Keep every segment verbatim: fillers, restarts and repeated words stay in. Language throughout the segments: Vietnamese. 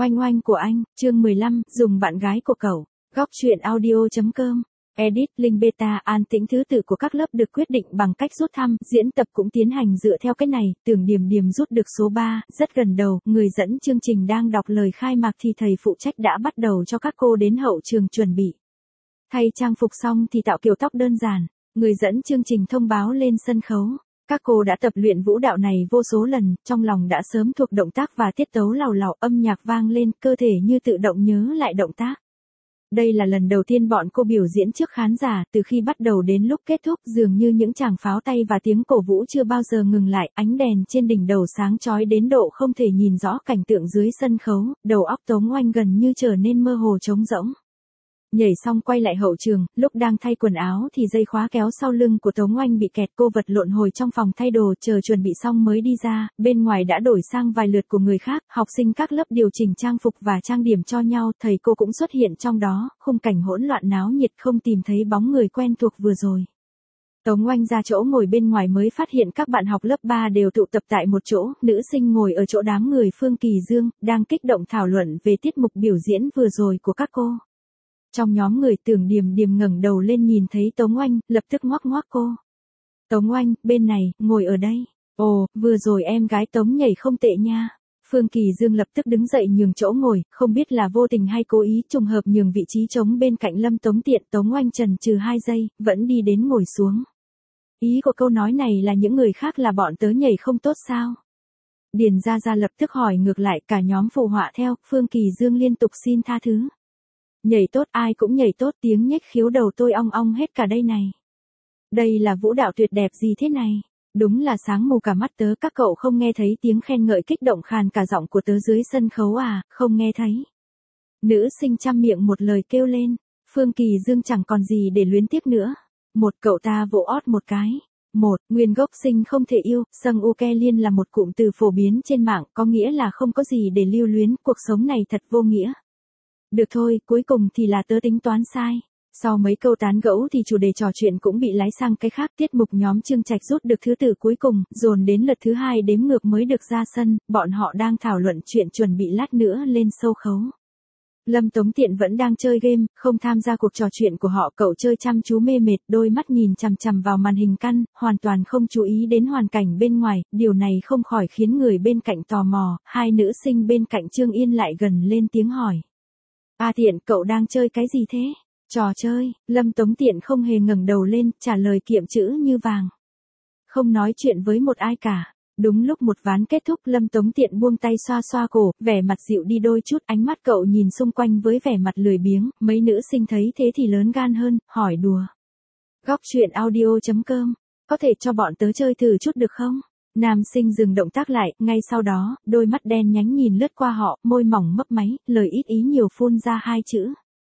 Oanh oanh của anh, chương mười lăm, dùng bạn gái của cậu. Góc truyện audio.com. Edit, link beta, an tĩnh thứ tự của các lớp được quyết định bằng cách rút thăm, diễn tập cũng tiến hành dựa theo cái này, Tưởng Điềm Điềm rút được số ba, rất gần đầu, người dẫn chương trình đang đọc lời khai mạc thì thầy phụ trách đã bắt đầu cho các cô đến hậu trường chuẩn bị. Thay trang phục xong thì tạo kiểu tóc đơn giản, người dẫn chương trình thông báo lên sân khấu. Các cô đã tập luyện vũ đạo này vô số lần, trong lòng đã sớm thuộc động tác và tiết tấu lào lào, âm nhạc vang lên, cơ thể như tự động nhớ lại động tác. Đây là lần đầu tiên bọn cô biểu diễn trước khán giả, từ khi bắt đầu đến lúc kết thúc dường như những tràng pháo tay và tiếng cổ vũ chưa bao giờ ngừng lại, ánh đèn trên đỉnh đầu sáng chói đến độ không thể nhìn rõ cảnh tượng dưới sân khấu, đầu óc Tống Oanh gần như trở nên mơ hồ trống rỗng. Nhảy xong quay lại hậu trường, lúc đang thay quần áo thì dây khóa kéo sau lưng của Tống Oanh bị kẹt, cô vật lộn hồi trong phòng thay đồ, chờ chuẩn bị xong mới đi ra, bên ngoài đã đổi sang vài lượt của người khác, học sinh các lớp điều chỉnh trang phục và trang điểm cho nhau, thầy cô cũng xuất hiện trong đó, khung cảnh hỗn loạn náo nhiệt không tìm thấy bóng người quen thuộc vừa rồi. Tống Oanh ra chỗ ngồi bên ngoài mới phát hiện các bạn học lớp ba đều tụ tập tại một chỗ, nữ sinh ngồi ở chỗ đám người Phương Kỳ Dương, đang kích động thảo luận về tiết mục biểu diễn vừa rồi của các cô. Trong nhóm người Tưởng Điềm Điềm ngẩng đầu lên nhìn thấy Tống Oanh, lập tức ngoắc ngoắc cô. Tống Oanh, bên này, ngồi ở đây. Ồ, vừa rồi em gái Tống nhảy không tệ nha. Phương Kỳ Dương lập tức đứng dậy nhường chỗ ngồi, không biết là vô tình hay cố ý trùng hợp nhường vị trí trống bên cạnh Lâm Tống Tiện. Tống Oanh chần chừ hai giây, vẫn đi đến ngồi xuống. Ý của câu nói này là những người khác là bọn tớ nhảy không tốt sao? Điền Gia Gia lập tức hỏi ngược lại, cả nhóm phụ họa theo, Phương Kỳ Dương liên tục xin tha thứ. Nhảy tốt, ai cũng nhảy tốt, tiếng nhếch khiếu đầu tôi ong ong hết cả đây này. Đây là vũ đạo tuyệt đẹp gì thế này? Đúng là sáng mù cả mắt tớ, các cậu không nghe thấy tiếng khen ngợi kích động khàn cả giọng của tớ dưới sân khấu à, không nghe thấy. Nữ sinh trăm miệng một lời kêu lên, Phương Kỳ Dương chẳng còn gì để luyến tiếc nữa. Một, cậu ta vỗ ót một cái. Một, nguyên gốc sinh không thể yêu, Sâng U Ke Liên là một cụm từ phổ biến trên mạng, có nghĩa là không có gì để lưu luyến, cuộc sống này thật vô nghĩa. Được thôi, cuối cùng thì là tớ tính toán sai. Sau mấy câu tán gẫu thì chủ đề trò chuyện cũng bị lái sang cái khác, tiết mục nhóm Trương Trạch rút được thứ tự cuối cùng, dồn đến lượt thứ hai đếm ngược mới được ra sân, bọn họ đang thảo luận chuyện chuẩn bị lát nữa lên sâu khấu. Lâm Tống Tiện vẫn đang chơi game, không tham gia cuộc trò chuyện của họ, cậu chơi chăm chú mê mệt, đôi mắt nhìn chằm chằm vào màn hình căn, hoàn toàn không chú ý đến hoàn cảnh bên ngoài, điều này không khỏi khiến người bên cạnh tò mò, hai nữ sinh bên cạnh Trương Yên lại gần lên tiếng hỏi. A Tiện, cậu đang chơi cái gì thế? Trò chơi, Lâm Tống Tiện không hề ngẩng đầu lên, trả lời kiệm chữ như vàng. Không nói chuyện với một ai cả. Đúng lúc một ván kết thúc, Lâm Tống Tiện buông tay xoa xoa cổ, vẻ mặt dịu đi đôi chút, ánh mắt cậu nhìn xung quanh với vẻ mặt lười biếng, mấy nữ sinh thấy thế thì lớn gan hơn, hỏi đùa. Góc truyện audio.com, có thể cho bọn tớ chơi thử chút được không? Nam sinh dừng động tác lại, ngay sau đó, đôi mắt đen nhánh nhìn lướt qua họ, môi mỏng mấp máy, lời ít ý nhiều phun ra hai chữ.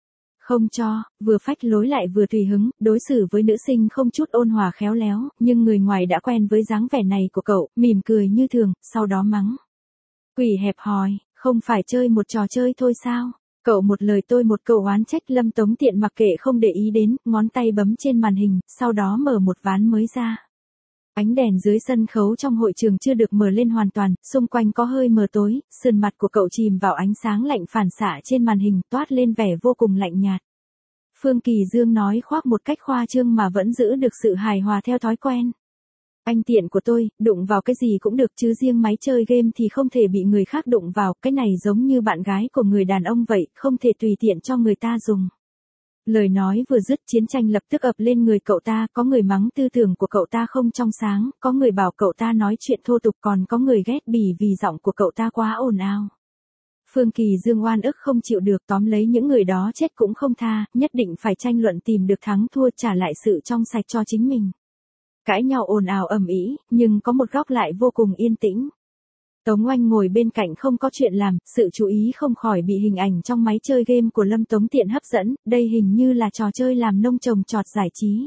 Không cho, vừa phách lối lại vừa tùy hứng, đối xử với nữ sinh không chút ôn hòa khéo léo, nhưng người ngoài đã quen với dáng vẻ này của cậu, mỉm cười như thường, sau đó mắng. Quỷ hẹp hòi, không phải chơi một trò chơi thôi sao? Cậu một lời tôi một câu oán trách. Lâm Tống Tiện mặc kệ không để ý đến, ngón tay bấm trên màn hình, sau đó mở một ván mới ra. Ánh đèn dưới sân khấu trong hội trường chưa được mở lên hoàn toàn, xung quanh có hơi mờ tối, sườn mặt của cậu chìm vào ánh sáng lạnh phản xạ trên màn hình, toát lên vẻ vô cùng lạnh nhạt. Phương Kỳ Dương nói khoác một cách khoa trương mà vẫn giữ được sự hài hòa theo thói quen. Anh Tiện của tôi, đụng vào cái gì cũng được chứ riêng máy chơi game thì không thể bị người khác đụng vào, cái này giống như bạn gái của người đàn ông vậy, không thể tùy tiện cho người ta dùng. Lời nói vừa dứt, chiến tranh lập tức ập lên người cậu ta, có người mắng tư tưởng của cậu ta không trong sáng, có người bảo cậu ta nói chuyện thô tục, còn có người ghét bỉ vì giọng của cậu ta quá ồn ào. Phương Kỳ Dương oan ức không chịu được, tóm lấy những người đó chết cũng không tha, nhất định phải tranh luận tìm được thắng thua, trả lại sự trong sạch cho chính mình. Cãi nhau ồn ào ầm ĩ, nhưng có một góc lại vô cùng yên tĩnh. Tống Oanh ngồi bên cạnh không có chuyện làm, sự chú ý không khỏi bị hình ảnh trong máy chơi game của Lâm Tống Tiện hấp dẫn, đây hình như là trò chơi làm nông trồng trọt giải trí.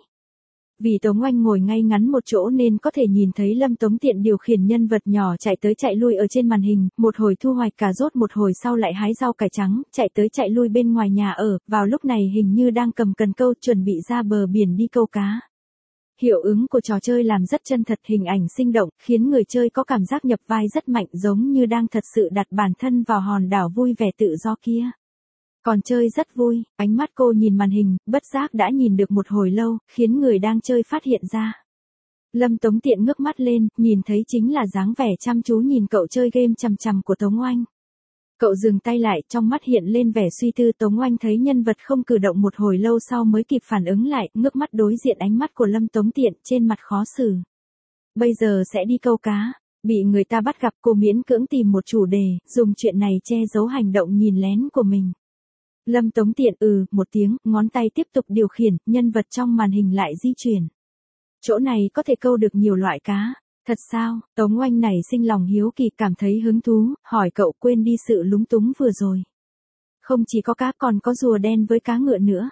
Vì Tống Oanh ngồi ngay ngắn một chỗ nên có thể nhìn thấy Lâm Tống Tiện điều khiển nhân vật nhỏ chạy tới chạy lui ở trên màn hình, một hồi thu hoạch cà rốt, một hồi sau lại hái rau cải trắng, chạy tới chạy lui bên ngoài nhà ở, vào lúc này hình như đang cầm cần câu chuẩn bị ra bờ biển đi câu cá. Hiệu ứng của trò chơi làm rất chân thật, hình ảnh sinh động, khiến người chơi có cảm giác nhập vai rất mạnh, giống như đang thật sự đặt bản thân vào hòn đảo vui vẻ tự do kia. Còn chơi rất vui, ánh mắt cô nhìn màn hình, bất giác đã nhìn được một hồi lâu, khiến người đang chơi phát hiện ra. Lâm Tống Tiện ngước mắt lên, nhìn thấy chính là dáng vẻ chăm chú nhìn cậu chơi game chằm chằm của Tống Oanh. Cậu dừng tay lại, trong mắt hiện lên vẻ suy tư. Tống Oanh thấy nhân vật không cử động một hồi lâu sau mới kịp phản ứng lại, ngước mắt đối diện ánh mắt của Lâm Tống Tiện, trên mặt khó xử. Bây giờ sẽ đi câu cá, bị người ta bắt gặp, cô miễn cưỡng tìm một chủ đề, dùng chuyện này che giấu hành động nhìn lén của mình. Lâm Tống Tiện ừ một tiếng, ngón tay tiếp tục điều khiển, nhân vật trong màn hình lại di chuyển. Chỗ này có thể câu được nhiều loại cá. Thật sao? Tống Oanh này sinh lòng hiếu kỳ, cảm thấy hứng thú, hỏi cậu, quên đi sự lúng túng vừa rồi. Không chỉ có cá, còn có rùa đen với cá ngựa nữa.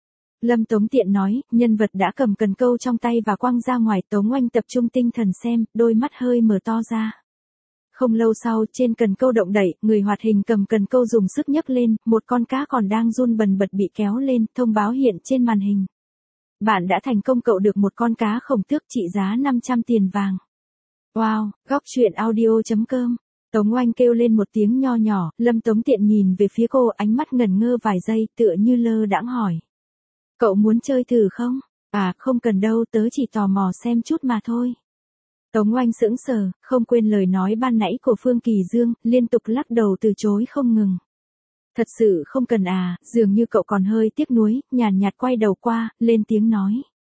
Lâm Tống Tiện nói, nhân vật đã cầm cần câu trong tay và quăng ra ngoài. Tống Oanh tập trung tinh thần xem, đôi mắt hơi mở to ra. Không lâu sau, trên cần câu động đẩy, người hoạt hình cầm cần câu dùng sức nhấc lên, một con cá còn đang run bần bật bị kéo lên, thông báo hiện trên màn hình. Bạn đã thành công cậu được một con cá khổng tước trị giá năm trăm tiền vàng. Wow, góc truyện audio chấm com. Tống Oanh kêu lên một tiếng nho nhỏ, Lâm Tống Tiện nhìn về phía cô, ánh mắt ngẩn ngơ vài giây, tựa như lơ đãng hỏi. Cậu muốn chơi thử không? À, không cần đâu, tớ chỉ tò mò xem chút mà thôi. Tống Oanh sững sờ, không quên lời nói ban nãy của Phương Kỳ Dương, liên tục lắc đầu từ chối không ngừng. Thật sự không cần à, dường như cậu còn hơi tiếc nuối, nhàn nhạt quay đầu qua, lên tiếng nói.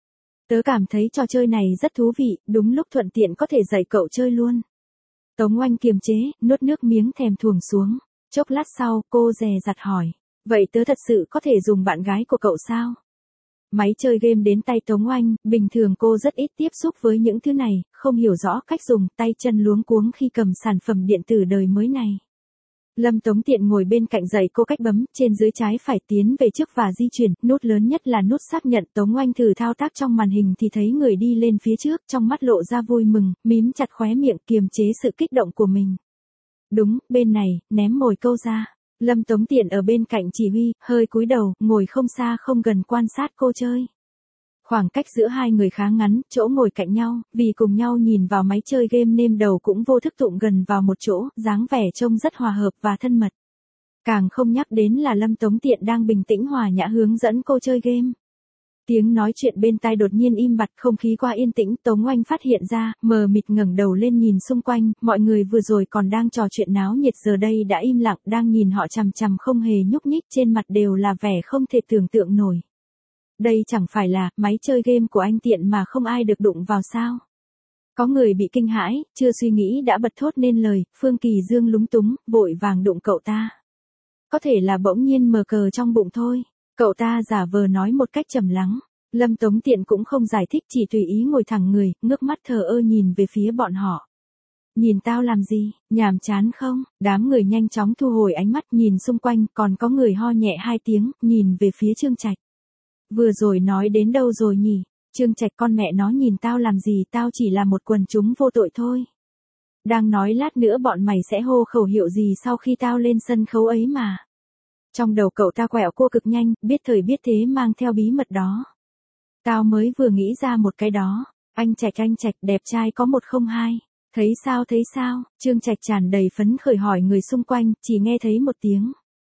Tớ cảm thấy trò chơi này rất thú vị, đúng lúc thuận tiện có thể dạy cậu chơi luôn. Tống Oanh kiềm chế, nuốt nước miếng thèm thuồng xuống. Chốc lát sau, cô dè dặt hỏi. Vậy tớ thật sự có thể dùng bạn gái của cậu sao? Máy chơi game đến tay Tống Oanh, bình thường cô rất ít tiếp xúc với những thứ này, không hiểu rõ cách dùng, tay chân luống cuống khi cầm sản phẩm điện tử đời mới này. Lâm Tống Tiện ngồi bên cạnh dạy cô cách bấm, trên dưới trái phải tiến về trước và di chuyển, nút lớn nhất là nút xác nhận. Tống Oanh thử thao tác trong màn hình thì thấy người đi lên phía trước, trong mắt lộ ra vui mừng, mím chặt khóe miệng kiềm chế sự kích động của mình. Đúng, bên này, ném mồi câu ra. Lâm Tống Tiện ở bên cạnh chỉ huy, hơi cúi đầu, ngồi không xa không gần quan sát cô chơi. Khoảng cách giữa hai người khá ngắn, chỗ ngồi cạnh nhau, vì cùng nhau nhìn vào máy chơi game nên đầu cũng vô thức tụng gần vào một chỗ, dáng vẻ trông rất hòa hợp và thân mật. Càng không nhắc đến là Lâm Tống Tiện đang bình tĩnh hòa nhã hướng dẫn cô chơi game. Tiếng nói chuyện bên tai đột nhiên im bặt, không khí qua yên tĩnh. Tống Oanh phát hiện ra, mờ mịt ngẩng đầu lên nhìn xung quanh, mọi người vừa rồi còn đang trò chuyện náo nhiệt giờ đây đã im lặng, đang nhìn họ chằm chằm không hề nhúc nhích, trên mặt đều là vẻ không thể tưởng tượng nổi. Đây chẳng phải là máy chơi game của anh Tiện mà không ai được đụng vào sao? Có người bị kinh hãi, chưa suy nghĩ đã bật thốt nên lời. Phương Kỳ Dương lúng túng, vội vàng đụng cậu ta. Có thể là bỗng nhiên mờ cờ trong bụng thôi. Cậu ta giả vờ nói một cách trầm lắng. Lâm Tống Tiện cũng không giải thích, chỉ tùy ý ngồi thẳng người, ngước mắt thờ ơ nhìn về phía bọn họ. Nhìn tao làm gì, nhàm chán không? Đám người nhanh chóng thu hồi ánh mắt, nhìn xung quanh, còn có người ho nhẹ hai tiếng, nhìn về phía Trương Trạch. Vừa rồi nói đến đâu rồi nhỉ? Trương Trạch, con mẹ nó, nhìn tao làm gì, tao chỉ là một quần chúng vô tội thôi. Đang nói lát nữa bọn mày sẽ hô khẩu hiệu gì sau khi tao lên sân khấu ấy mà. Trong đầu cậu ta quẹo cua cực nhanh, biết thời biết thế mang theo bí mật đó. Tao mới vừa nghĩ ra một cái đó. Anh Trạch, anh Trạch, đẹp trai có một không hai. Thấy sao, thấy sao? Trương Trạch tràn đầy phấn khởi hỏi người xung quanh, chỉ nghe thấy một tiếng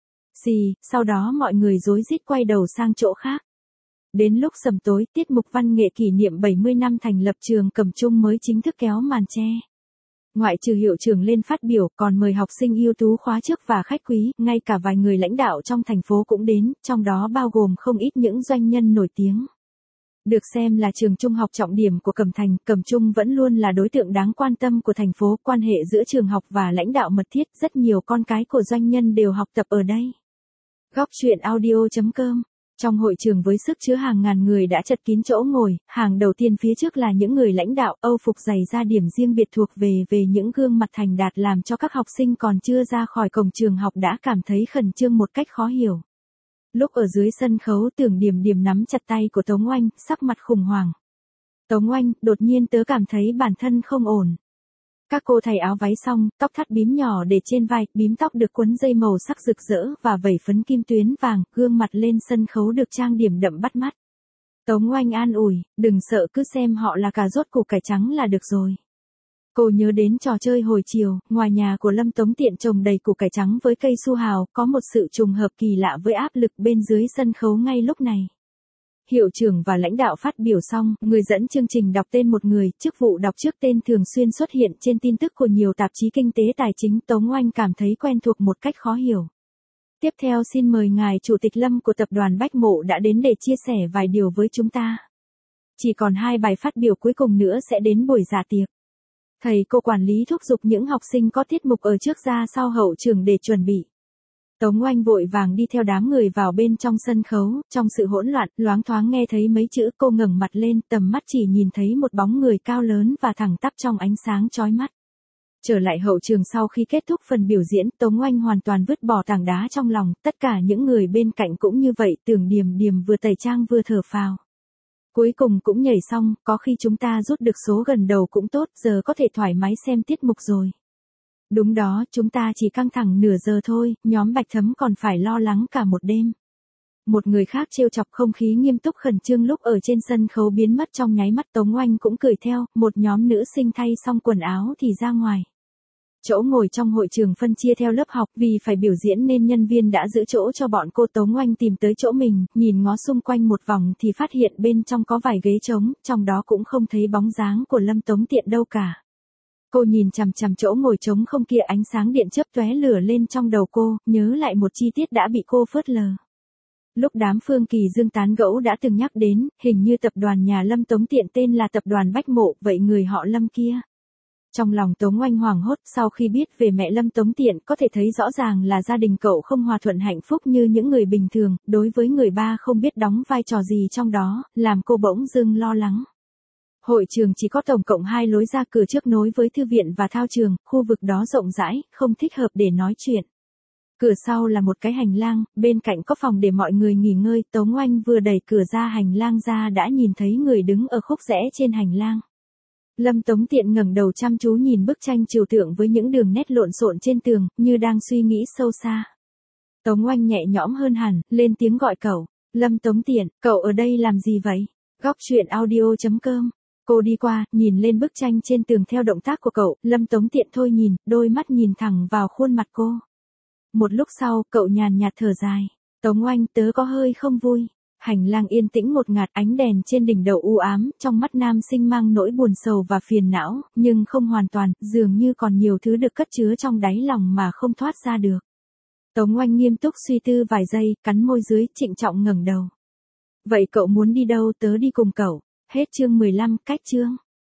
xì, sau đó mọi người rối rít quay đầu sang chỗ khác. Đến lúc sầm tối, tiết mục văn nghệ kỷ niệm bảy mươi năm thành lập trường Cẩm Trung mới chính thức kéo màn che. Ngoại trừ hiệu trưởng lên phát biểu, còn mời học sinh ưu tú khóa trước và khách quý, ngay cả vài người lãnh đạo trong thành phố cũng đến, trong đó bao gồm không ít những doanh nhân nổi tiếng. Được xem là trường trung học trọng điểm của Cẩm Thành, Cẩm Trung vẫn luôn là đối tượng đáng quan tâm của thành phố, quan hệ giữa trường học và lãnh đạo mật thiết, rất nhiều con cái của doanh nhân đều học tập ở đây. Góc truyện audio chấm com. Trong hội trường với sức chứa hàng ngàn người đã chật kín chỗ ngồi, hàng đầu tiên phía trước là những người lãnh đạo, Âu phục dày ra điểm riêng biệt thuộc về về những gương mặt thành đạt làm cho các học sinh còn chưa ra khỏi cổng trường học đã cảm thấy khẩn trương một cách khó hiểu. Lúc ở dưới sân khấu, Tưởng Điểm Điểm nắm chặt tay của Tống Oanh, sắc mặt khủng hoảng. Tống Oanh, đột nhiên tớ cảm thấy bản thân không ổn. Các cô thầy áo váy xong, tóc thắt bím nhỏ để trên vai, bím tóc được quấn dây màu sắc rực rỡ và vẩy phấn kim tuyến vàng, gương mặt lên sân khấu được trang điểm đậm bắt mắt. Tống Oanh an ủi, đừng sợ, cứ xem họ là cà rốt củ cải trắng là được rồi. Cô nhớ đến trò chơi hồi chiều, ngoài nhà của Lâm Tống Tiện trồng đầy củ cải trắng với cây su hào, có một sự trùng hợp kỳ lạ với áp lực bên dưới sân khấu ngay lúc này. Hiệu trưởng và lãnh đạo phát biểu xong, người dẫn chương trình đọc tên một người, chức vụ đọc trước tên thường xuyên xuất hiện trên tin tức của nhiều tạp chí kinh tế tài chính. Tống Oanh cảm thấy quen thuộc một cách khó hiểu. Tiếp theo xin mời ngài Chủ tịch Lâm của tập đoàn Bách Mộ đã đến để chia sẻ vài điều với chúng ta. Chỉ còn hai bài phát biểu cuối cùng nữa sẽ đến buổi dạ tiệc. Thầy cô quản lý thúc giục những học sinh có tiết mục ở trước ra sau hậu trường để chuẩn bị. Tống Oanh vội vàng đi theo đám người vào bên trong sân khấu, trong sự hỗn loạn, loáng thoáng nghe thấy mấy chữ. Cô ngẩng mặt lên, tầm mắt chỉ nhìn thấy một bóng người cao lớn và thẳng tắp trong ánh sáng chói mắt. Trở lại hậu trường sau khi kết thúc phần biểu diễn, Tống Oanh hoàn toàn vứt bỏ tảng đá trong lòng, tất cả những người bên cạnh cũng như vậy. Tưởng Điềm Điềm vừa tẩy trang vừa thở phào. Cuối cùng cũng nhảy xong, có khi chúng ta rút được số gần đầu cũng tốt, giờ có thể thoải mái xem tiết mục rồi. Đúng đó, chúng ta chỉ căng thẳng nửa giờ thôi, nhóm Bạch Thấm còn phải lo lắng cả một đêm. Một người khác trêu chọc không khí nghiêm túc khẩn trương lúc ở trên sân khấu biến mất trong nháy mắt. Tống Oanh cũng cười theo, một nhóm nữ sinh thay xong quần áo thì ra ngoài. Chỗ ngồi trong hội trường phân chia theo lớp học, vì phải biểu diễn nên nhân viên đã giữ chỗ cho bọn cô. Tống Oanh tìm tới chỗ mình, nhìn ngó xung quanh một vòng thì phát hiện bên trong có vài ghế trống, trong đó cũng không thấy bóng dáng của Lâm Tống Tiện đâu cả. Cô nhìn chằm chằm chỗ ngồi trống không kia, ánh sáng điện chớp tóe lửa lên trong đầu cô, nhớ lại một chi tiết đã bị cô phớt lờ. Lúc đám Phương Kỳ Dương tán gẫu đã từng nhắc đến, hình như tập đoàn nhà Lâm Tống Tiện tên là tập đoàn Bách Mộ, vậy người họ Lâm kia. Trong lòng Tống Oanh hoảng hốt, sau khi biết về mẹ Lâm Tống Tiện có thể thấy rõ ràng là gia đình cậu không hòa thuận hạnh phúc như những người bình thường, đối với người ba không biết đóng vai trò gì trong đó, làm cô bỗng dưng lo lắng. Hội trường chỉ có tổng cộng hai lối ra, cửa trước nối với thư viện và thao trường, khu vực đó rộng rãi, không thích hợp để nói chuyện. Cửa sau là một cái hành lang, bên cạnh có phòng để mọi người nghỉ ngơi. Tống Oanh vừa đẩy cửa ra hành lang ra đã nhìn thấy người đứng ở khúc rẽ trên hành lang. Lâm Tống Tiện ngẩng đầu chăm chú nhìn bức tranh trừu tượng với những đường nét lộn xộn trên tường, như đang suy nghĩ sâu xa. Tống Oanh nhẹ nhõm hơn hẳn, lên tiếng gọi cậu. Lâm Tống Tiện, cậu ở đây làm gì vậy? Góc truyện audio chấm com. Cô đi qua, nhìn lên bức tranh trên tường theo động tác của cậu. Lâm Tống Tiện thôi nhìn, đôi mắt nhìn thẳng vào khuôn mặt cô. Một lúc sau, cậu nhàn nhạt thở dài. Tống Oanh, tớ có hơi không vui. Hành lang yên tĩnh một ngạt, ánh đèn trên đỉnh đầu u ám, trong mắt nam sinh mang nỗi buồn sầu và phiền não, nhưng không hoàn toàn, dường như còn nhiều thứ được cất chứa trong đáy lòng mà không thoát ra được. Tống Oanh nghiêm túc suy tư vài giây, cắn môi dưới, trịnh trọng ngẩng đầu. Vậy cậu muốn đi đâu? Tớ đi cùng cậu. Hết chương mười lăm, cách chương.